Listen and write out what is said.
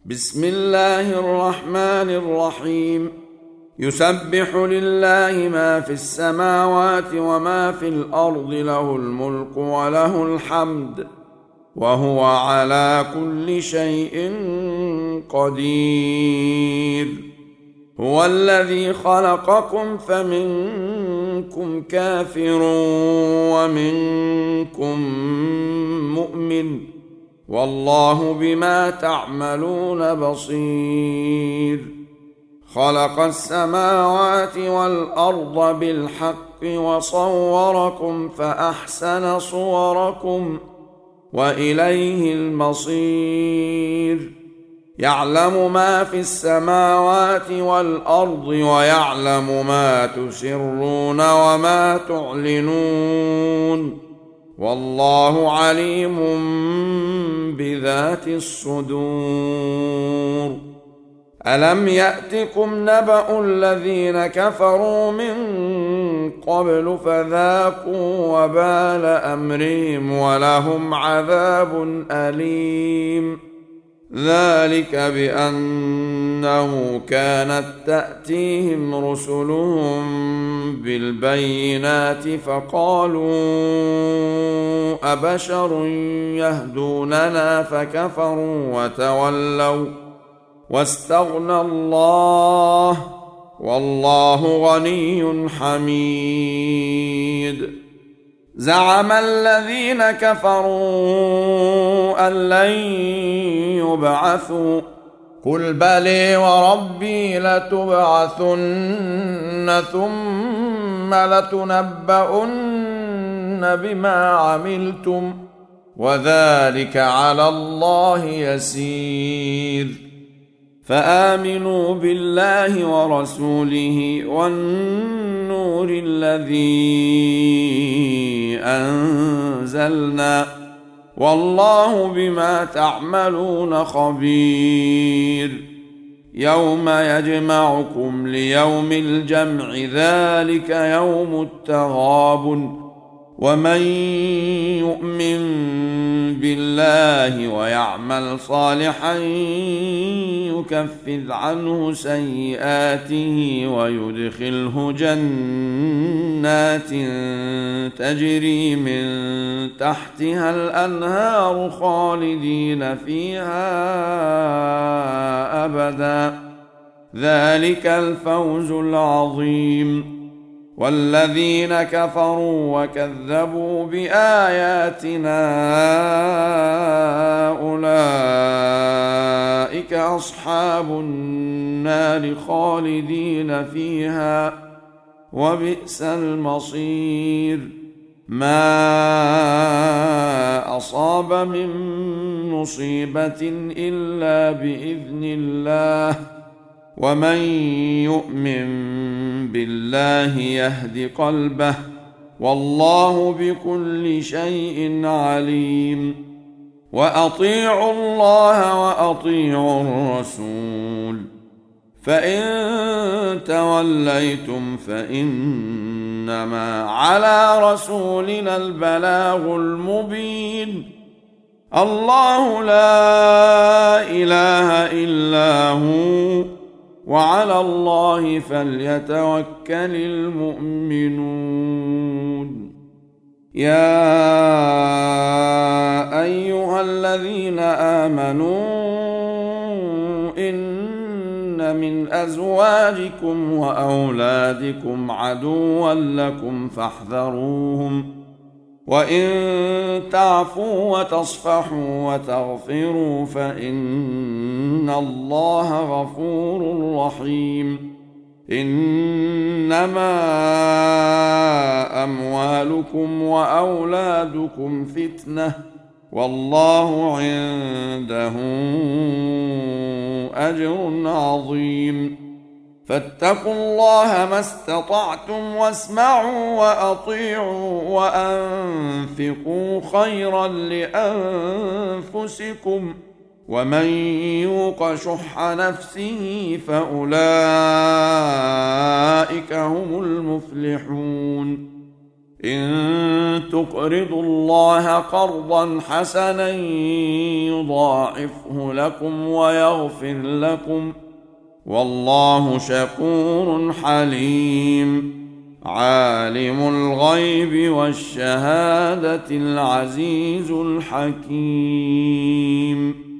بسم الله الرحمن الرحيم. يسبح لله ما في السماوات وما في الأرض، له الملك وله الحمد، وهو على كل شيء قدير. هو الذي خلقكم فمنكم كافر ومنكم مؤمن، والله بما تعملون بصير. خلق السماوات والأرض بالحق وصوركم فأحسن صوركم وإليه المصير. يعلم ما في السماوات والأرض ويعلم ما تسرون وما تعلنون، والله عليم بذات الصدور. ألم يأتكم نبأ الذين كفروا من قبل فذاقوا وبال أمرهم ولهم عذاب أليم. ذلك بأنه كانت تأتيهم رسلهم بالبينات فقالوا أبشر يهدوننا فكفروا وتولوا واستغنى الله، والله غني حميد. زعم الذين كفروا أن لن يبعثوا، قل بلى وربي لتبعثن ثم لتنبؤن بما عملتم، وذلك على الله يسير. فآمنوا بالله ورسوله والنور الذي أنزلنا، والله بما تعملون خبير. يوم يجمعكم ليوم الجمع، ذلك يوم التغابن. ومن يؤمن بالله ويعمل صالحا يكفر عنه سيئاته ويدخله جنات تجري من تحتها الأنهار خالدين فيها أبدا، ذلك الفوز العظيم. والذين كفروا وكذبوا بآياتنا أولئك أصحاب النار خالدين فيها، وبئس المصير. ما أصاب من مصيبة إلا بإذن الله، ومن يؤمن بالله يهد قلبه، والله بكل شيء عليم. وأطيعوا الله وأطيعوا الرسول، فإن توليتم فإنما على رسولنا البلاغ المبين. الله لا إله إلا هو، وعلى الله فليتوكل المؤمنون. يا أيها الذين آمنوا إن من أزواجكم وأولادكم عدوا لكم فاحذروهم، وإن تعفوا وتصفحوا وتغفروا فإن الله غفور رحيم. إنما أموالكم وأولادكم فتنة، والله عنده أجر عظيم. فاتقوا الله ما استطعتم واسمعوا وأطيعوا وأنفقوا خيرا لأنفسكم، ومن يوق شح نفسه فأولئك هم المفلحون. إن تقرضوا الله قرضا حسنا يضاعفه لكم ويغفر لكم، والله شكور حليم. عالم الغيب والشهادة العزيز الحكيم.